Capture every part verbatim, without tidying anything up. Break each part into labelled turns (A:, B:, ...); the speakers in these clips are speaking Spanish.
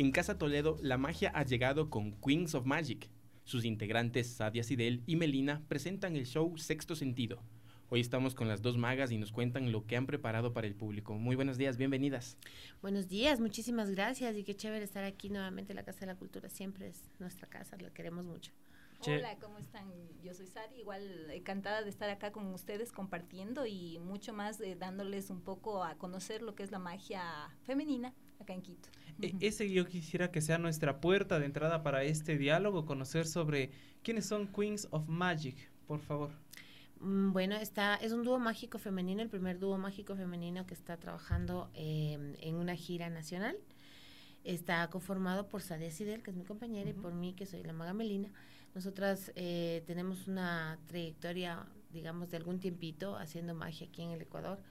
A: En Casa Toledo, la magia ha llegado con Queens of Magic. Sus integrantes, Sadia Sidel y Melina, presentan el show Sexto Sentido. Hoy estamos con las dos magas y nos cuentan lo que han preparado para el público. Muy buenos días, bienvenidas.
B: Buenos días, muchísimas gracias y qué chévere estar aquí nuevamente. La Casa de la Cultura siempre es nuestra casa, la queremos mucho.
C: Hola, ¿cómo están? Yo soy Sari, igual encantada de estar acá con ustedes compartiendo y mucho más eh, dándoles un poco a conocer lo que es la magia femenina acá en Quito.
D: E- ese yo quisiera que sea nuestra puerta de entrada para este diálogo, conocer sobre quiénes son Queens of Magic, por favor.
B: Bueno, está, es un dúo mágico femenino, el primer dúo mágico femenino que está trabajando eh, en una gira nacional. Está conformado por Sadia Sidel, que es mi compañera, uh-huh. y por mí, que soy la maga Melina. Nosotras eh, tenemos una trayectoria, digamos, de algún tiempito haciendo magia aquí en el Ecuador,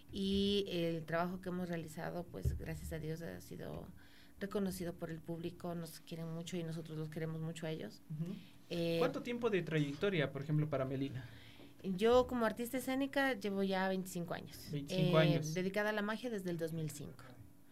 B: y el trabajo que hemos realizado, pues gracias a Dios ha sido reconocido por el público, nos quieren mucho y nosotros los queremos mucho a ellos.
D: Uh-huh.
B: eh,
D: ¿Cuánto tiempo de trayectoria, por ejemplo, para Melina?
B: Yo como artista escénica llevo ya veinticinco años.
D: veinticinco
B: eh,
D: años.
B: Dedicada a la magia desde el dos mil cinco.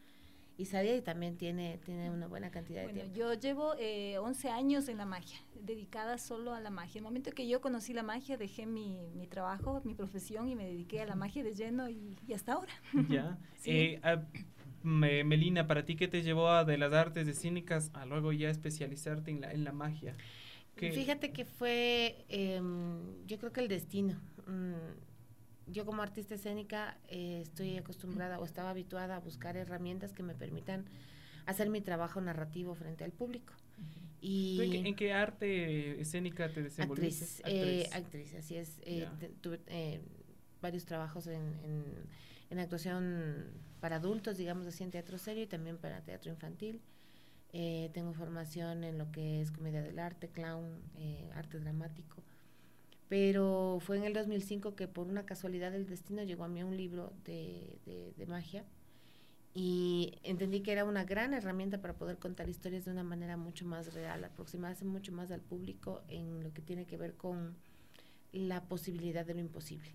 B: Y Sadia también tiene, tiene una buena cantidad
C: bueno,
B: de tiempo.
C: Yo llevo eh, once años en la magia, dedicada solo a la magia. El momento que yo conocí la magia, dejé mi, mi trabajo, mi profesión y me dediqué a la magia de lleno y, y hasta ahora.
D: Ya.
C: Sí.
D: eh, a, me, Melina, ¿para ti qué te llevó a de las artes escénicas a luego ya especializarte en la, en la magia? ¿Qué?
B: Fíjate que fue, eh, yo creo que el destino. Mm, yo como artista escénica eh, estoy acostumbrada o estaba habituada a buscar herramientas que me permitan hacer mi trabajo narrativo frente al público.
D: Uh-huh.
B: Y
D: ¿Tú en, qué, en qué arte escénica te desenvolviste?
B: Actriz, actriz, eh, actriz así es. Eh,
D: yeah.
B: te, tuve eh, varios trabajos en, en, en actuación para adultos, digamos así, en teatro serio y también para teatro infantil. Eh, tengo formación en lo que es comedia del arte, clown, eh, arte dramático. Pero fue en el dos mil cinco que por una casualidad del destino llegó a mí un libro de, de, de magia y entendí que era una gran herramienta para poder contar historias de una manera mucho más real, aproximarse mucho más al público en lo que tiene que ver con la posibilidad de lo imposible,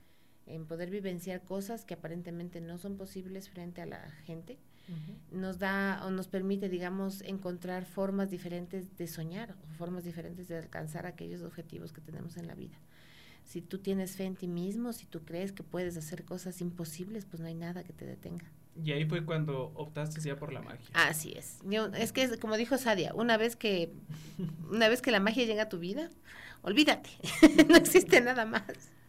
B: en poder vivenciar cosas que aparentemente no son posibles frente a la gente. Uh-huh. Nos da o nos permite, digamos, encontrar formas diferentes de soñar o formas diferentes de alcanzar aquellos objetivos que tenemos en la vida. Si tú tienes fe en ti mismo, si tú crees que puedes hacer cosas imposibles, pues no hay nada que te detenga.
D: Y ahí fue cuando optaste ya por la magia.
B: Así es. Yo, es que como dijo Sadia, una vez que una vez que la magia llega a tu vida, olvídate, no existe nada más.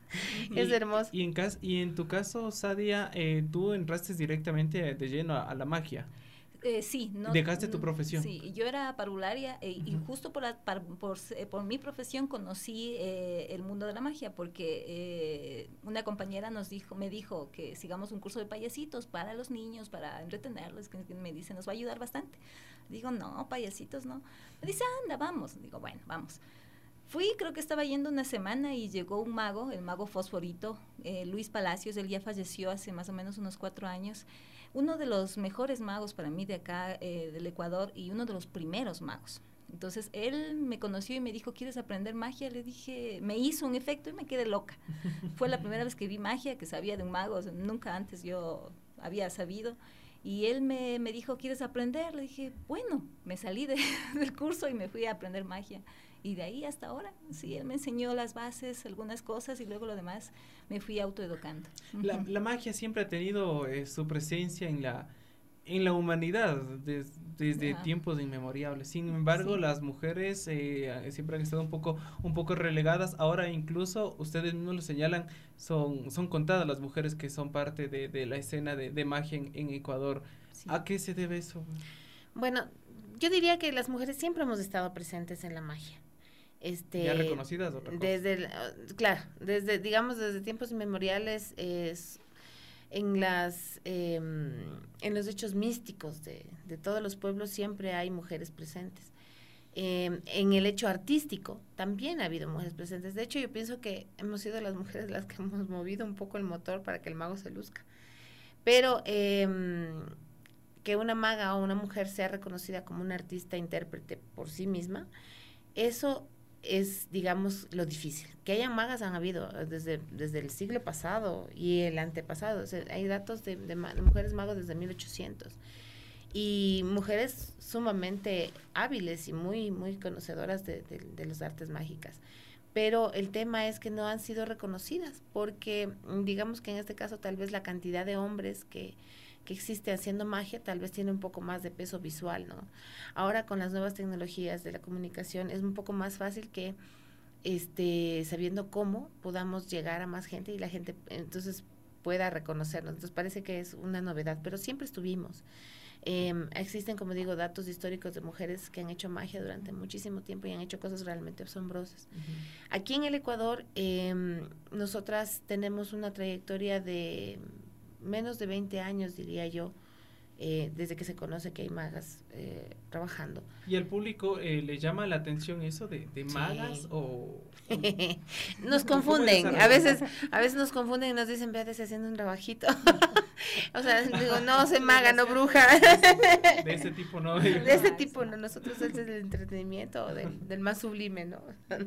D: Y,
B: es hermoso.
D: Y en, cas y en tu caso, Sadia, eh, tú entraste directamente de lleno a, a la magia.
C: Eh, sí, no.
D: ¿Dejaste tu profesión?
C: Sí, yo era parvularia eh, uh-huh. y justo por, la, par, por, eh, por mi profesión conocí eh, el mundo de la magia porque eh, una compañera nos dijo, me dijo que sigamos un curso de payasitos para los niños, para entretenerlos, que, que me dice, nos va a ayudar bastante. Digo, no, payasitos no. Me dice, anda, vamos. Digo, bueno, vamos. Fui, creo que estaba yendo una semana y llegó un mago, el mago Fosforito, eh, Luis Palacios, él ya falleció hace más o menos unos cuatro años, uno de los mejores magos para mí de acá, eh, del Ecuador, y uno de los primeros magos. Entonces, él me conoció y me dijo, ¿quieres aprender magia? Le dije, me hizo un efecto y me quedé loca. Fue la primera vez que vi magia, que sabía de un mago, o sea, nunca antes yo había sabido. Y él me, me dijo, ¿quieres aprender? Le dije, bueno, me salí de, del curso y me fui a aprender magia. Y de ahí hasta ahora, sí, él me enseñó las bases, algunas cosas, y luego lo demás me fui autoeducando.
D: La, la magia siempre ha tenido eh, su presencia en la, en la humanidad des, desde yeah. tiempos inmemorables. Sin embargo, sí. las mujeres eh, siempre han estado un poco, un poco relegadas. Ahora incluso, ustedes mismos lo señalan, son, son contadas las mujeres que son parte de, de la escena de, de magia en, en Ecuador. Sí. ¿A qué se debe eso?
B: Bueno, yo diría que las mujeres siempre hemos estado presentes en la magia. Este,
D: ya reconocidas otra cosa.
B: Desde el, claro, desde digamos desde tiempos inmemoriales es en las eh, en los hechos místicos de, de todos los pueblos siempre hay mujeres presentes. Eh, en el hecho artístico también ha habido mujeres presentes. De hecho, yo pienso que hemos sido las mujeres las que hemos movido un poco el motor para que el mago se luzca. Pero eh, que una maga o una mujer sea reconocida como una artista intérprete por sí misma, eso es, digamos, lo difícil. Que haya magas han habido desde, desde el siglo pasado y el antepasado. O sea, hay datos de, de, de mujeres magos desde mil ochocientos. y mujeres sumamente hábiles y muy, muy conocedoras de, de, de las artes mágicas. Pero el tema es que no han sido reconocidas, porque digamos que en este caso tal vez la cantidad de hombres que, que existe haciendo magia tal vez tiene un poco más de peso visual, ¿no? Ahora con las nuevas tecnologías de la comunicación es un poco más fácil que, este, sabiendo cómo, podamos llegar a más gente y la gente entonces pueda reconocernos. Entonces parece que es una novedad, pero siempre estuvimos. Eh, existen, como digo, datos históricos de mujeres que han hecho magia durante muchísimo tiempo y han hecho cosas realmente asombrosas. Uh-huh. Aquí en el Ecuador, eh, nosotras tenemos una trayectoria de menos de veinte años, diría yo, eh, desde que se conoce que hay magas eh, trabajando.
D: ¿Y al público eh, le llama la atención eso de, de magas sí. o...?
B: Nos confunden, a veces a veces nos confunden y nos dicen, véate haciendo un trabajito. O sea, digo, no, soy maga, no bruja.
D: De ese tipo no.
B: De ese tipo no, nosotros es del entretenimiento, del, del más sublime, ¿no?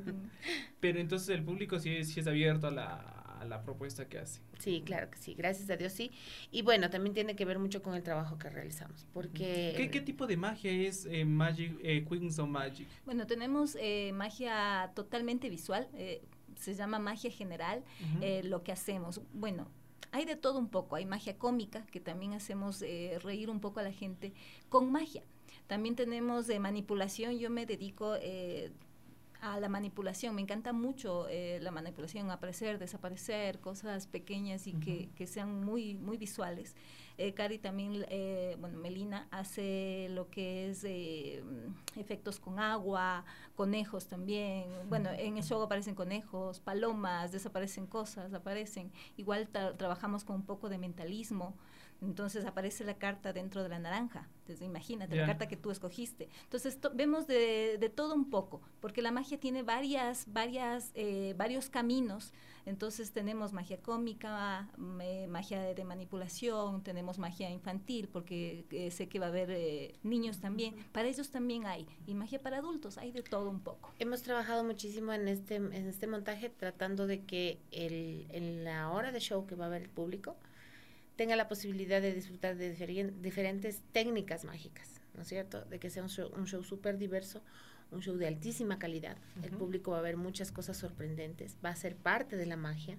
D: Pero entonces el público sí, sí es abierto a la, a la propuesta que hace.
B: Sí, claro que sí, gracias a Dios sí. Y bueno, también tiene que ver mucho con el trabajo que realizamos, porque...
D: ¿Qué, qué tipo de magia es eh, Magic, eh, Queens of Magic?
C: Bueno, tenemos eh, magia totalmente visual, eh, se llama magia general, uh-huh. eh, lo que hacemos. Bueno, hay de todo un poco, hay magia cómica, que también hacemos eh, reír un poco a la gente con magia. También tenemos de manipulación, yo me dedico... Eh, a la manipulación, me encanta mucho eh, la manipulación, aparecer, desaparecer, cosas pequeñas y uh-huh. que, que sean muy, muy visuales. Eh, Cari también, eh, bueno, Melina hace lo que es eh, efectos con agua, conejos también, bueno, en el show aparecen conejos, palomas, desaparecen cosas, aparecen, igual tra- trabajamos con un poco de mentalismo. Entonces aparece la carta dentro de la naranja. Entonces imagínate, yeah. la carta que tú escogiste. Entonces to- vemos de, de todo un poco, porque la magia tiene varias, varias, eh, varios caminos. Entonces tenemos magia cómica, me, magia de, de manipulación, tenemos magia infantil, porque eh, sé que va a haber eh, niños también. Para ellos también hay. Y magia para adultos, hay de todo un poco.
B: Hemos trabajado muchísimo en este, en este montaje, tratando de que el, en la hora de show que va a ver el público, tenga la posibilidad de disfrutar de diferien, diferentes técnicas mágicas, ¿no es cierto? De que sea un show, un show súper diverso, un show de altísima calidad. Uh-huh. El público va a ver muchas cosas sorprendentes, va a ser parte de la magia.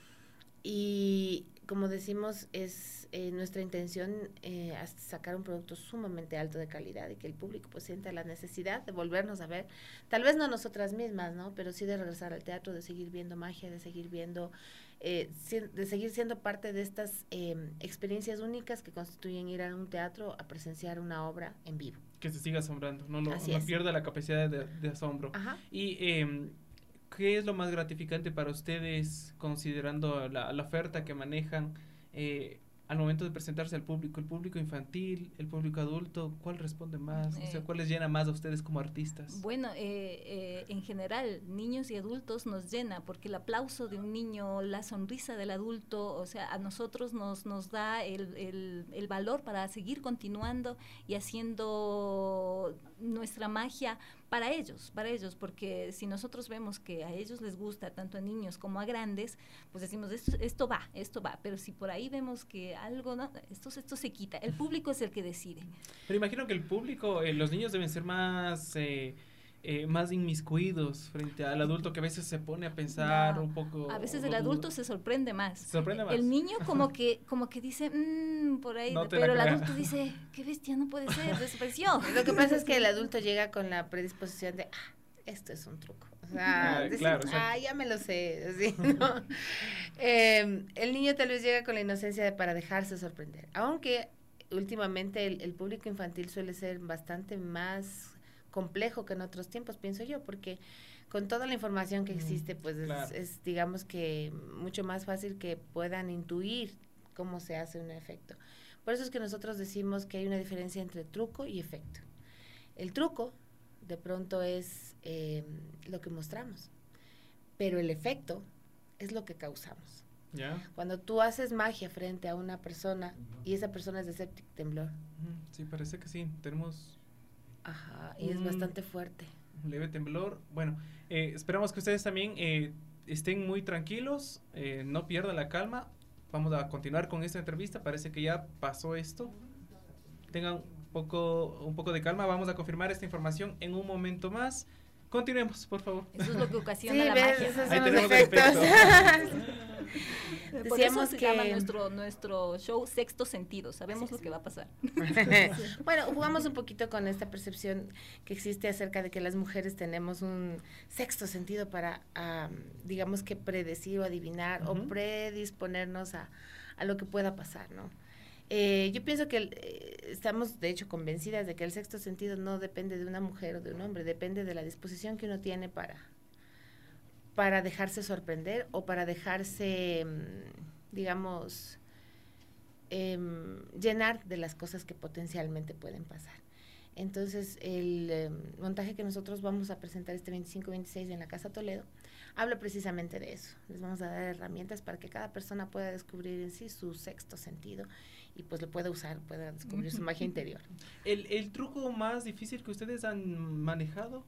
B: Y como decimos, es eh, nuestra intención eh, sacar un producto sumamente alto de calidad y que el público pues sienta la necesidad de volvernos a ver, tal vez no nosotras mismas, ¿no? Pero sí de regresar al teatro, de seguir viendo magia, de seguir viendo, eh, de seguir siendo parte de estas eh, experiencias únicas que constituyen ir a un teatro a presenciar una obra en vivo.
D: Que se siga asombrando, no, lo, no pierda la capacidad de, de asombro.
B: Ajá.
D: Y eh, ¿qué es lo más gratificante para ustedes considerando la, la oferta que manejan eh, al momento de presentarse al público? ¿El público infantil, el público adulto? ¿Cuál responde más? Eh, o sea, ¿cuál les llena más a ustedes como artistas?
C: Bueno, eh, eh, en general, niños y adultos nos llena, porque el aplauso de un niño, la sonrisa del adulto, o sea, a nosotros nos, nos da el, el, el valor para seguir continuando y haciendo nuestra magia para ellos, para ellos, porque si nosotros vemos que a ellos les gusta, tanto a niños como a grandes, pues decimos, esto, esto va, esto va, pero si por ahí vemos que algo, no, esto, esto se quita, el público es el que decide.
D: Pero imagino que el público, eh, los niños deben ser más... Eh, Eh, más inmiscuidos frente al adulto que a veces se pone a pensar no, un poco.
C: A veces el adulto se sorprende más.
D: Se sorprende más.
C: El niño como que como que dice, mmm, por ahí, no pero el adulto dice, qué bestia, no puede ser, desapareció.
B: Lo que pasa es que el adulto llega con la predisposición de, ah, esto es un truco. O sea, ah, dicen, claro, ah, ya me lo sé. Así, ¿no? eh, el niño tal vez llega con la inocencia de, para dejarse sorprender. Aunque últimamente el, el público infantil suele ser bastante más complejo que en otros tiempos, pienso yo, porque con toda la información que existe, pues es, claro. es, digamos que mucho más fácil que puedan intuir cómo se hace un efecto. Por eso es que nosotros decimos que hay una diferencia entre truco y efecto. El truco, de pronto, es eh, lo que mostramos, pero el efecto es lo que causamos.
D: ¿Ya?
B: Cuando tú haces magia frente a una persona y esa persona es de séptico temblor.
D: Sí, parece que sí, tenemos...
B: Ajá, y es bastante fuerte.
D: Un leve temblor. Bueno, eh, esperamos que ustedes también eh, estén muy tranquilos, eh, no pierdan la calma. Vamos a continuar con esta entrevista, parece que ya pasó esto. Tengan poco, un poco de calma. Vamos a confirmar esta información en un momento más. Continuemos, por favor.
C: Eso es lo que ocasiona
B: sí,
C: la
B: ves,
C: magia.
B: esos son
D: Ahí
B: los
D: tenemos el
B: efectos.
C: Por
B: Decíamos
C: eso se
B: que
C: llama nuestro, nuestro show Sexto Sentido. Sabemos
B: Así
C: lo
B: es.
C: que va a pasar.
B: Bueno, jugamos un poquito con esta percepción que existe acerca de que las mujeres tenemos un sexto sentido para, um, digamos que predecir o adivinar uh-huh. o predisponernos a, a lo que pueda pasar, ¿no? Eh, yo pienso que el, eh, estamos de hecho convencidas de que el sexto sentido no depende de una mujer o de un hombre, depende de la disposición que uno tiene para, para dejarse sorprender o para dejarse, digamos, eh, llenar de las cosas que potencialmente pueden pasar. Entonces, el eh, montaje que nosotros vamos a presentar este veinticinco veintiséis en la Casa Toledo habla precisamente de eso. Les vamos a dar herramientas para que cada persona pueda descubrir en sí su sexto sentido y pues lo pueda usar, pueda descubrir su magia interior.
D: ¿El, el truco más difícil que ustedes han manejado?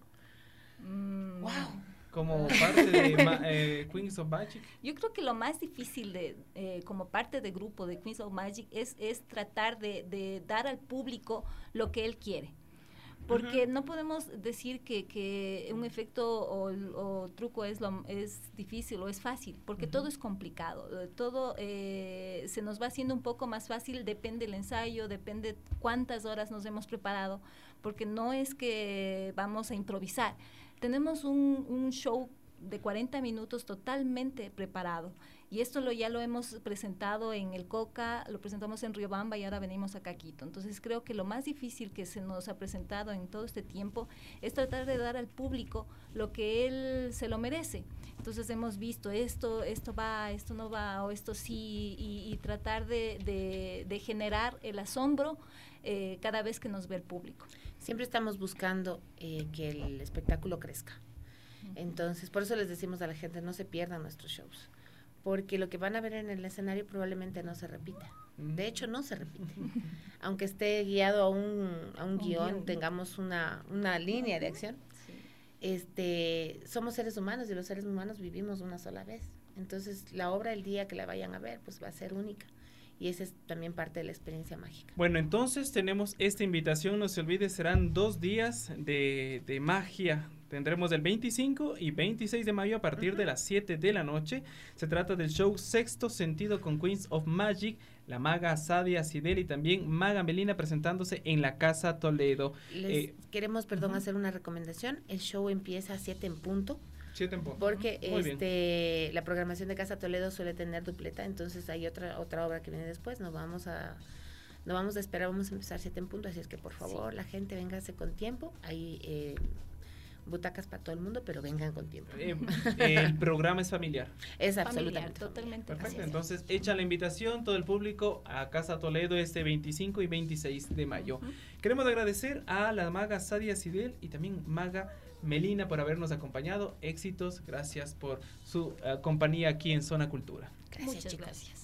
C: Mm.
B: ¡Wow!
D: Como parte de ma, eh, Queens of Magic.
C: Yo creo que lo más difícil de eh, como parte de grupo de Queens of Magic es, es tratar de, de dar al público lo que él quiere. Porque uh-huh. no podemos decir que, que un efecto o, o truco es, lo, es difícil o es fácil, porque uh-huh. todo es complicado. Todo eh, se nos va haciendo un poco más fácil, depende del ensayo, depende cuántas horas nos hemos preparado, porque no es que vamos a improvisar. Tenemos un, un show de cuarenta minutos totalmente preparado. Y esto lo, ya lo hemos presentado en el Coca, lo presentamos en Riobamba y ahora venimos acá a Quito. Entonces creo que lo más difícil que se nos ha presentado en todo este tiempo es tratar de dar al público lo que él se lo merece. Entonces hemos visto esto, esto va, esto no va, o esto sí, y, y tratar de, de, de generar el asombro eh, cada vez que nos ve el público.
B: Siempre estamos buscando eh, que el espectáculo crezca. Entonces, por eso les decimos a la gente, no se pierdan nuestros shows. Porque lo que van a ver en el escenario probablemente no se repita. De hecho, no se repite. Aunque esté guiado a un, a un, un guión, guión, tengamos una, una línea de acción, sí. este, somos seres humanos y los seres humanos vivimos una sola vez. Entonces, la obra, el día que la vayan a ver, pues va a ser única. Y esa es también parte de la experiencia mágica.
D: Bueno, entonces tenemos esta invitación, no se olvide, serán dos días de, de magia. Tendremos el veinticinco y veintiséis de mayo a partir uh-huh. de las siete de la noche. Se trata del show Sexto Sentido con Queens of Magic, la maga Sadia Sidel y también maga Melina presentándose en la Casa Toledo.
B: Les eh, queremos, perdón, uh-huh. hacer una recomendación. El show empieza a siete en punto.
D: Siete en punto.
B: Porque uh-huh. este la programación de Casa Toledo suele tener dupleta, entonces hay otra otra obra que viene después. No vamos a no vamos a esperar, vamos a empezar siete en punto, así es que por favor sí. la gente véngase con tiempo. Ahí eh, butacas para todo el mundo, pero vengan con tiempo.
D: Eh, el programa es familiar.
B: Es
C: familiar,
B: absolutamente
C: totalmente.
D: Perfecto, entonces echa la invitación todo el público a Casa Toledo este veinticinco y veintiséis de mayo. Uh-huh. Queremos agradecer a la maga Sadia Sidel y también maga Melina por habernos acompañado. Éxitos, gracias por su uh, compañía aquí en Zona Cultura.
B: Gracias,
C: Muchas
B: chicos.
C: Gracias.